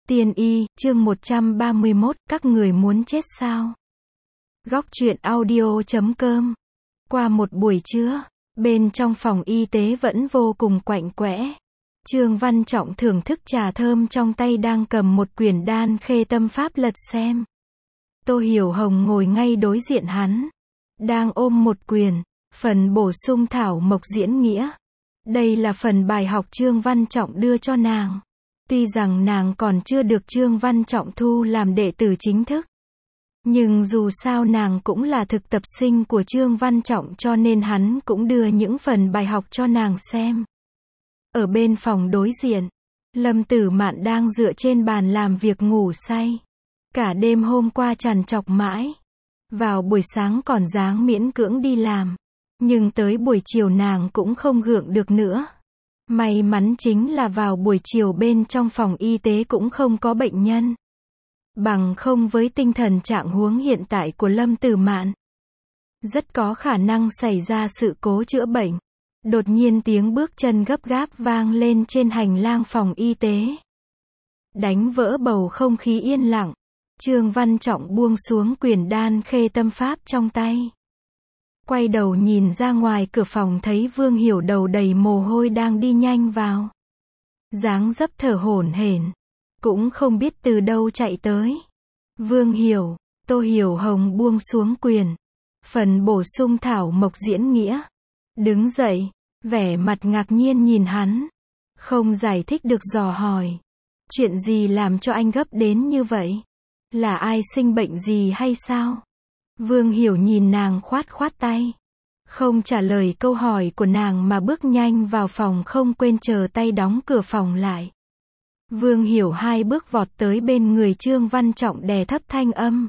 Tiên y, chương 131, các người muốn chết sao? Góc truyện audio.com. Qua một buổi trưa, bên trong phòng y tế vẫn vô cùng quạnh quẽ. Trương Văn Trọng thưởng thức trà thơm trong tay đang cầm một quyển đan khê tâm pháp lật xem. Tô Hiểu Hồng ngồi ngay đối diện hắn, đang ôm một quyển, phần bổ sung thảo mộc diễn nghĩa. Đây là phần bài học Trương Văn Trọng đưa cho nàng. Tuy rằng nàng còn chưa được Trương Văn Trọng thu làm đệ tử chính thức, nhưng dù sao nàng cũng là thực tập sinh của Trương Văn Trọng, cho nên hắn cũng đưa những phần bài học cho nàng xem. Ở bên phòng đối diện, Lâm Tử Mạn đang dựa trên bàn làm việc ngủ say. Cả đêm hôm qua trằn trọc mãi. Vào buổi sáng còn dáng miễn cưỡng đi làm, nhưng tới buổi chiều nàng cũng không gượng được nữa. May mắn chính là vào buổi chiều bên trong phòng y tế cũng không có bệnh nhân. Bằng không với tinh thần trạng huống hiện tại của Lâm Tử Mạn, rất có khả năng xảy ra sự cố chữa bệnh. Đột nhiên tiếng bước chân gấp gáp vang lên trên hành lang phòng y tế, đánh vỡ bầu không khí yên lặng. Trương Văn Trọng buông xuống quyển đan khê tâm pháp trong tay, quay đầu nhìn ra ngoài cửa phòng thấy Vương Hiểu đầu đầy mồ hôi đang đi nhanh vào. Dáng dấp thở hổn hển, cũng không biết từ đâu chạy tới. Vương Hiểu, Tô Hiểu Hồng buông xuống quyển, phần bổ sung thảo mộc diễn nghĩa. Đứng dậy, vẻ mặt ngạc nhiên nhìn hắn. Không giải thích được dò hỏi. Chuyện gì làm cho anh gấp đến như vậy? Là ai sinh bệnh gì hay sao? Vương Hiểu nhìn nàng khoát khoát tay, không trả lời câu hỏi của nàng mà bước nhanh vào phòng, không quên chờ tay đóng cửa phòng lại. Vương Hiểu hai bước vọt tới bên người Trương Văn Trọng, đè thấp thanh âm,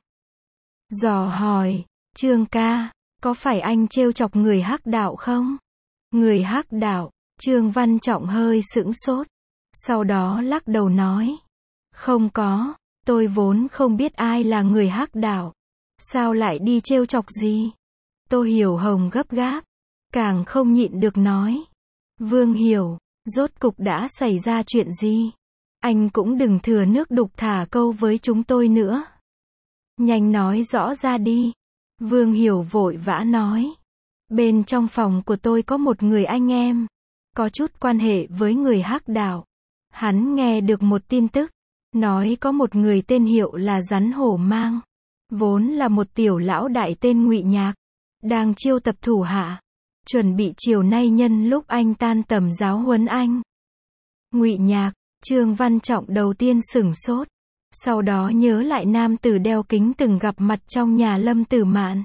dò hỏi, Trương ca, có phải anh trêu chọc người Hắc đạo không? Người Hắc đạo? Trương Văn Trọng hơi sững sốt, sau đó lắc đầu nói, không có, tôi vốn không biết ai là người Hắc đạo. Sao lại đi trêu chọc gì? Tô Hiểu Hồng gấp gáp, càng không nhịn được nói, Vương Hiểu, rốt cục đã xảy ra chuyện gì? Anh cũng đừng thừa nước đục thả câu với chúng tôi nữa. Nhanh nói rõ ra đi. Vương Hiểu vội vã nói, bên trong phòng của tôi có một người anh em, có chút quan hệ với người Hắc đạo. Hắn nghe được một tin tức, nói có một người tên Hiệu là Rắn Hổ Mang, vốn là một tiểu lão đại tên Ngụy Nhạc, đang chiêu tập thủ hạ, chuẩn bị chiều nay nhân lúc anh tan tầm giáo huấn anh. Ngụy Nhạc? Trương Văn Trọng đầu tiên sửng sốt, sau đó nhớ lại nam tử đeo kính từng gặp mặt trong nhà Lâm Tử Mạn.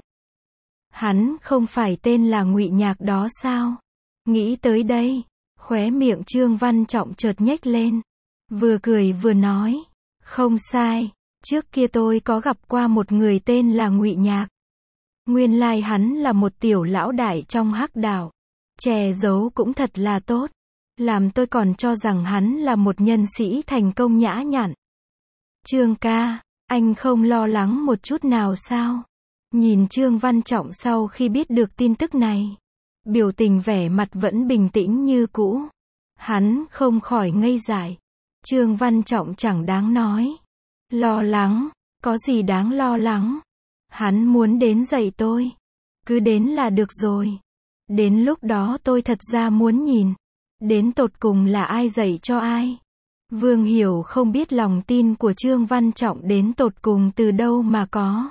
Hắn không phải tên là Ngụy Nhạc đó sao? Nghĩ tới đây, khóe miệng Trương Văn Trọng chợt nhếch lên, vừa cười vừa nói, không sai, trước kia tôi có gặp qua một người tên là Ngụy Nhạc. Nguyên lai hắn là một tiểu lão đại trong Hắc đạo, che giấu cũng thật là tốt, làm tôi còn cho rằng hắn là một nhân sĩ thành công nhã nhặn. Trương ca, anh không lo lắng một chút nào sao? Nhìn Trương Văn Trọng sau khi biết được tin tức này, biểu tình vẻ mặt vẫn bình tĩnh như cũ. Hắn không khỏi ngây dại. Trương Văn Trọng chẳng đáng nói. Lo lắng? Có gì đáng lo lắng? Hắn muốn đến dạy tôi, cứ đến là được rồi. Đến lúc đó tôi thật ra muốn nhìn, đến tột cùng là ai dạy cho ai. Vương Hiểu không biết lòng tin của Trương Văn Trọng đến tột cùng từ đâu mà có.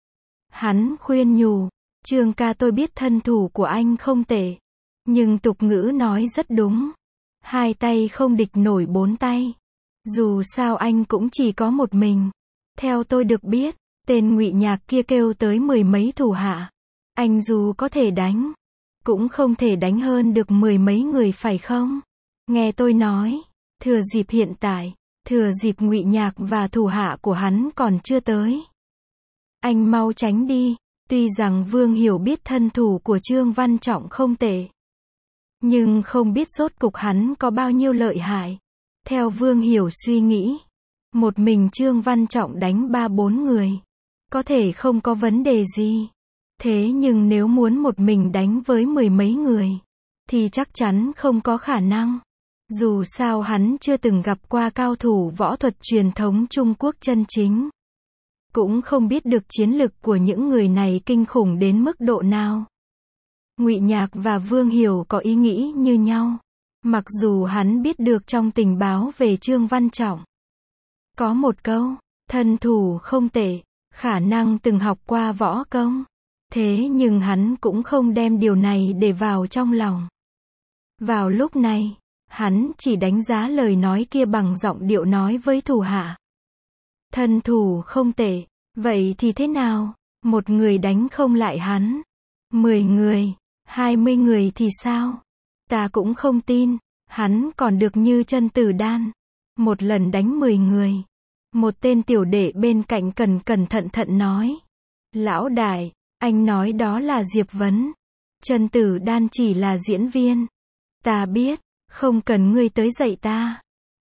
Hắn khuyên nhủ, Trương ca, tôi biết thân thủ của anh không tệ, nhưng tục ngữ nói rất đúng, hai tay không địch nổi bốn tay. Dù sao anh cũng chỉ có một mình. Theo tôi được biết, tên Ngụy Nhạc kia kêu tới mười mấy thủ hạ. Anh dù có thể đánh, cũng không thể đánh hơn được mười mấy người phải không? Nghe tôi nói, thừa dịp hiện tại, thừa dịp Ngụy Nhạc và thủ hạ của hắn còn chưa tới, anh mau tránh đi. Tuy rằng Vương Hiểu biết thân thủ của Trương Văn Trọng không tệ, nhưng không biết rốt cục hắn có bao nhiêu lợi hại. Theo Vương Hiểu suy nghĩ, một mình Trương Văn Trọng đánh 3-4 người, có thể không có vấn đề gì. Thế nhưng nếu muốn một mình đánh với mười mấy người, thì chắc chắn không có khả năng. Dù sao hắn chưa từng gặp qua cao thủ võ thuật truyền thống Trung Quốc chân chính. Cũng không biết được chiến lực của những người này kinh khủng đến mức độ nào. Ngụy Nhạc và Vương Hiểu có ý nghĩ như nhau. Mặc dù hắn biết được trong tình báo về Trương Văn Trọng có một câu, thân thủ không tệ, khả năng từng học qua võ công. Thế nhưng hắn cũng không đem điều này để vào trong lòng. Vào lúc này, hắn chỉ đánh giá lời nói kia bằng giọng điệu nói với thủ hạ. Thân thủ không tệ, vậy thì thế nào? Một người đánh không lại hắn. 10 người, 20 người thì sao? Ta cũng không tin, hắn còn được như Chân Tử Đan. Một lần đánh 10 người. Một tên tiểu đệ bên cạnh cẩn thận nói. Lão đại, anh nói đó là Diệp Vấn. Chân Tử Đan chỉ là diễn viên. Ta biết, không cần ngươi tới dạy ta.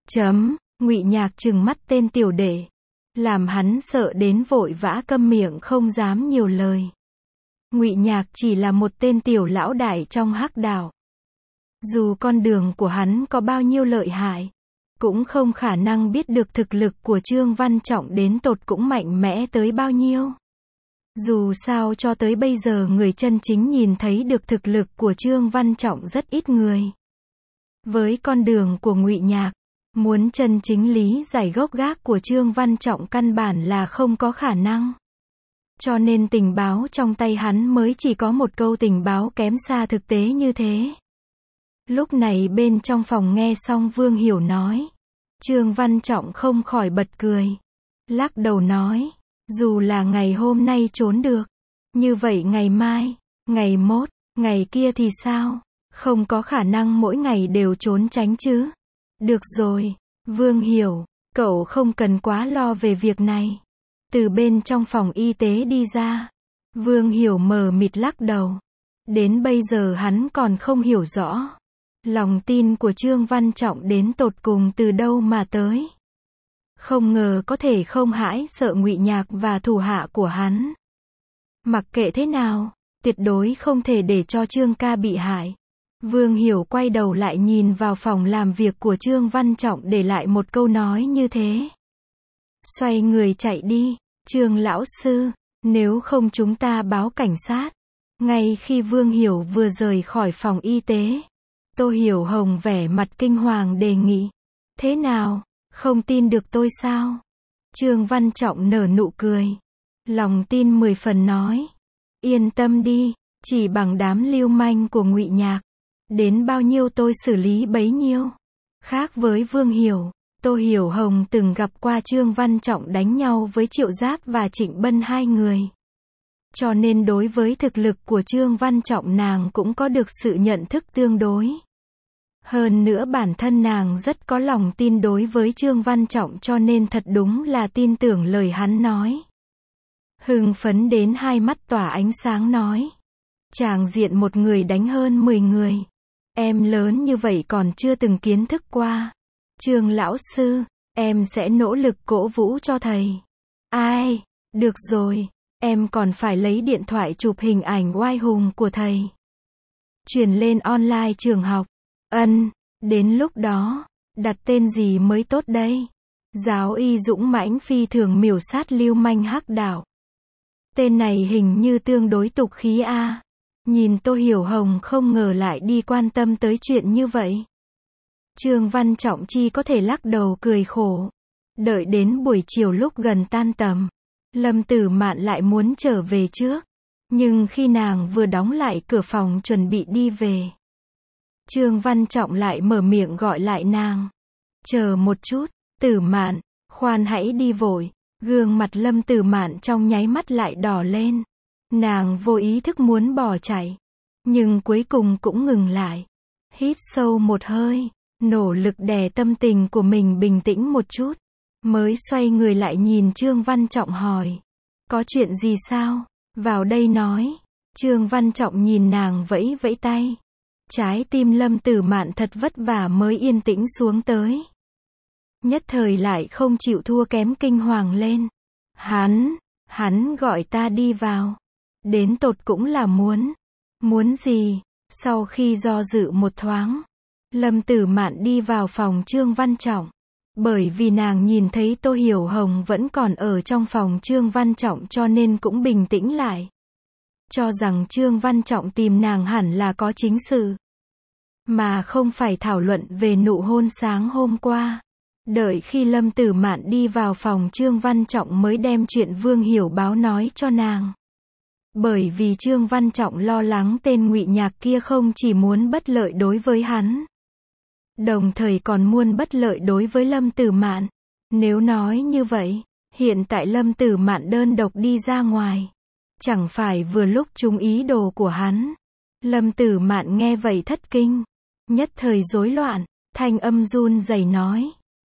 Ngụy Nhạc trừng mắt tên tiểu đệ. Làm hắn sợ đến vội vã câm miệng không dám nhiều lời. Ngụy Nhạc chỉ là một tên tiểu lão đại trong hắc đạo. Dù con đường của hắn có bao nhiêu lợi hại, cũng không khả năng biết được thực lực của Trương Văn Trọng đến tột cũng mạnh mẽ tới bao nhiêu. Dù sao cho tới bây giờ người chân chính nhìn thấy được thực lực của Trương Văn Trọng rất ít người. Với con đường của Ngụy Nhạc, muốn chân chính lý giải gốc gác của Trương Văn Trọng căn bản là không có khả năng. Cho nên tình báo trong tay hắn mới chỉ có một câu tình báo kém xa thực tế như thế. Lúc này bên trong phòng nghe xong Vương Hiểu nói. Trương Văn Trọng không khỏi bật cười. Lắc đầu nói. Dù là ngày hôm nay trốn được. Như vậy ngày mai, ngày mốt, ngày kia thì sao? Không có khả năng mỗi ngày đều trốn tránh chứ. Được rồi, Vương Hiểu, cậu không cần quá lo về việc này. Từ bên trong phòng y tế đi ra. Vương Hiểu mờ mịt lắc đầu. Đến bây giờ hắn còn không hiểu rõ. Lòng tin của Trương Văn Trọng đến tột cùng từ đâu mà tới. Không ngờ có thể không hãi sợ Ngụy Nhạc và thủ hạ của hắn. Mặc kệ thế nào, tuyệt đối không thể để cho Trương ca bị hại. Vương Hiểu quay đầu lại nhìn vào phòng làm việc của Trương Văn Trọng để lại một câu nói như thế. Xoay người chạy đi. Trương lão sư, nếu không chúng ta báo cảnh sát. Ngay khi Vương Hiểu vừa rời khỏi phòng y tế, Tô Hiểu Hồng vẻ mặt kinh hoàng đề nghị. Thế nào, không tin được tôi sao? Trương Văn Trọng nở nụ cười. Lòng tin 10 phần nói. Yên tâm đi, chỉ bằng đám lưu manh của Ngụy Nhạc. Đến bao nhiêu tôi xử lý bấy nhiêu. Khác với Vương Hiểu, Tô Hiểu Hồng từng gặp qua Trương Văn Trọng đánh nhau với Triệu Giáp và Trịnh Bân hai người. Cho nên đối với thực lực của Trương Văn Trọng nàng cũng có được sự nhận thức tương đối. Hơn nữa bản thân nàng rất có lòng tin đối với Trương Văn Trọng cho nên thật đúng là tin tưởng lời hắn nói. Hưng phấn đến hai mắt tỏa ánh sáng nói. Tràng diện một người đánh hơn 10 người. Em lớn như vậy còn chưa từng kiến thức qua. Trương lão sư, em sẽ nỗ lực cổ vũ cho thầy. Ai, được rồi, em còn phải lấy điện thoại chụp hình ảnh oai hùng của thầy. Truyền lên online trường học. Đến lúc đó, đặt tên gì mới tốt đây? Giáo y dũng mãnh phi thường miểu sát lưu manh hắc đạo. Tên này hình như tương đối tục khí a. Nhìn Tô Hiểu Hồng không ngờ lại đi quan tâm tới chuyện như vậy. Trương Văn Trọng chi có thể lắc đầu cười khổ. Đợi đến buổi chiều lúc gần tan tầm, Lâm Tử Mạn lại muốn trở về trước. Nhưng khi nàng vừa đóng lại cửa phòng chuẩn bị đi về, Trương Văn Trọng lại mở miệng gọi lại nàng. Chờ một chút, Tử Mạn, khoan hãy đi vội. Gương mặt Lâm Tử Mạn trong nháy mắt lại đỏ lên. Nàng vô ý thức muốn bỏ chạy, nhưng cuối cùng cũng ngừng lại. Hít sâu một hơi, nỗ lực đè tâm tình của mình bình tĩnh một chút, mới xoay người lại nhìn Trương Văn Trọng hỏi. Có chuyện gì sao? Vào đây nói. Trương Văn Trọng nhìn nàng vẫy vẫy tay. Trái tim Lâm Tử Mạn thật vất vả mới yên tĩnh xuống tới. Nhất thời lại không chịu thua kém kinh hoàng lên. Hắn gọi ta đi vào. Đến tột cũng là muốn gì? Sau khi do dự một thoáng, Lâm Tử Mạn đi vào phòng Trương Văn Trọng. Bởi vì nàng nhìn thấy Tô Hiểu Hồng vẫn còn ở trong phòng Trương Văn Trọng cho nên cũng bình tĩnh lại. Cho rằng Trương Văn Trọng tìm nàng hẳn là có chính sự. Mà không phải thảo luận về nụ hôn sáng hôm qua. Đợi khi Lâm Tử Mạn đi vào phòng Trương Văn Trọng mới đem chuyện Vương Hiểu báo nói cho nàng. Bởi vì Trương Văn Trọng lo lắng tên Ngụy Nhạc kia không chỉ muốn bất lợi đối với hắn, đồng thời còn muốn bất lợi đối với Lâm Tử Mạn. Nếu nói như vậy, hiện tại Lâm Tử Mạn đơn độc đi ra ngoài, chẳng phải vừa lúc trúng ý đồ của hắn. Lâm Tử Mạn nghe vậy thất kinh, nhất thời rối loạn, thanh âm run rẩy nói: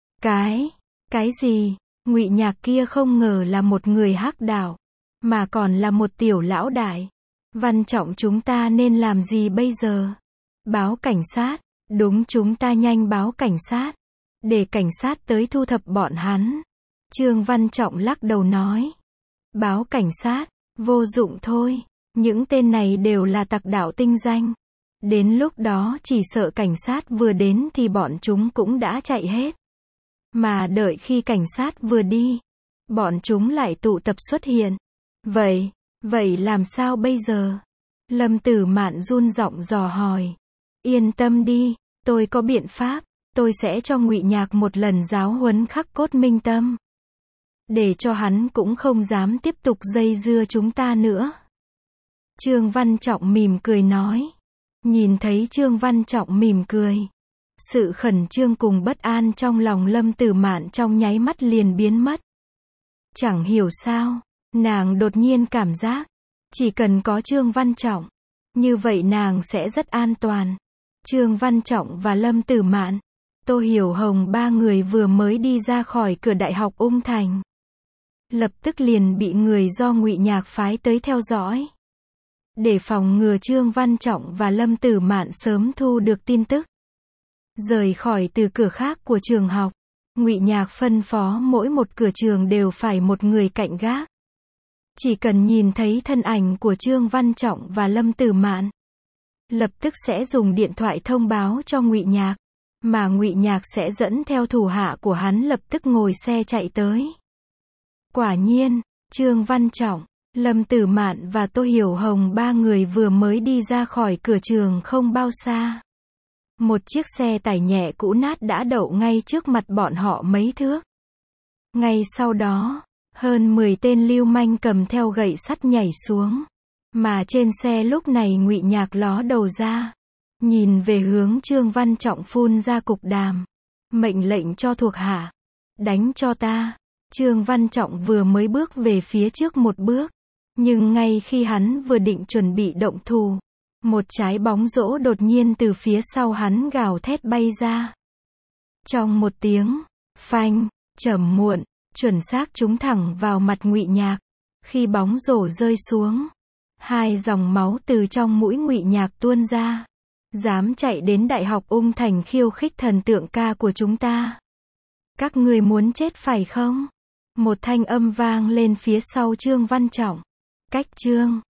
Cái gì? Ngụy Nhạc kia không ngờ là một người hắc đạo, mà còn là một tiểu lão đại. Văn Trọng, chúng ta nên làm gì bây giờ? Báo cảnh sát. Đúng, chúng ta nhanh báo cảnh sát, để cảnh sát tới thu thập bọn hắn. Trương Văn Trọng lắc đầu nói: báo cảnh sát, vô dụng thôi. Những tên này đều là tặc đạo tinh danh. Đến lúc đó chỉ sợ cảnh sát vừa đến thì bọn chúng cũng đã chạy hết. Mà đợi khi cảnh sát vừa đi, bọn chúng lại tụ tập xuất hiện. Vậy làm sao bây giờ? Lâm Tử Mạn run giọng dò hỏi. Yên tâm đi, tôi có biện pháp, tôi sẽ cho Ngụy Nhạc một lần giáo huấn khắc cốt minh tâm. Để cho hắn cũng không dám tiếp tục dây dưa chúng ta nữa. Trương Văn Trọng mỉm cười nói. Nhìn thấy Trương Văn Trọng mỉm cười, sự khẩn trương cùng bất an trong lòng Lâm Tử Mạn trong nháy mắt liền biến mất. Chẳng hiểu sao, nàng đột nhiên cảm giác, chỉ cần có Trương Văn Trọng, như vậy nàng sẽ rất an toàn. Trương Văn Trọng và Lâm Tử Mạn, Tô Hiểu Hồng ba người vừa mới đi ra khỏi cửa Đại học Ung Thành, lập tức liền bị người do Ngụy Nhạc phái tới theo dõi. Để phòng ngừa Trương Văn Trọng và Lâm Tử Mạn sớm thu được tin tức, rời khỏi từ cửa khác của trường học, Ngụy Nhạc phân phó mỗi một cửa trường đều phải một người cạnh gác. Chỉ cần nhìn thấy thân ảnh của Trương Văn Trọng và Lâm Tử Mạn, lập tức sẽ dùng điện thoại thông báo cho Ngụy Nhạc, mà Ngụy Nhạc sẽ dẫn theo thủ hạ của hắn lập tức ngồi xe chạy tới. Quả nhiên, Trương Văn Trọng, Lâm Tử Mạn và Tô Hiểu Hồng ba người vừa mới đi ra khỏi cửa trường không bao xa. Một chiếc xe tải nhẹ cũ nát đã đậu ngay trước mặt bọn họ mấy thước. Ngay sau đó, hơn 10 tên lưu manh cầm theo gậy sắt nhảy xuống. Mà trên xe lúc này Ngụy Nhạc ló đầu ra, nhìn về hướng Trương Văn Trọng phun ra cục đàm, mệnh lệnh cho thuộc hạ: đánh cho ta. Trương Văn Trọng vừa mới bước về phía trước một bước, nhưng ngay khi hắn vừa định chuẩn bị động thủ, một trái bóng rổ đột nhiên từ phía sau hắn gào thét bay ra. Trong một tiếng phanh, trầm muộn, chuẩn xác trúng thẳng vào mặt Ngụy Nhạc. Khi bóng rổ rơi xuống, 2 dòng máu từ trong mũi Ngụy Nhạc tuôn ra. Dám chạy đến Đại học Ung Thành khiêu khích thần tượng ca của chúng ta, các người muốn chết phải không? Một thanh âm vang lên phía sau Trương Văn Trọng. Cách Trương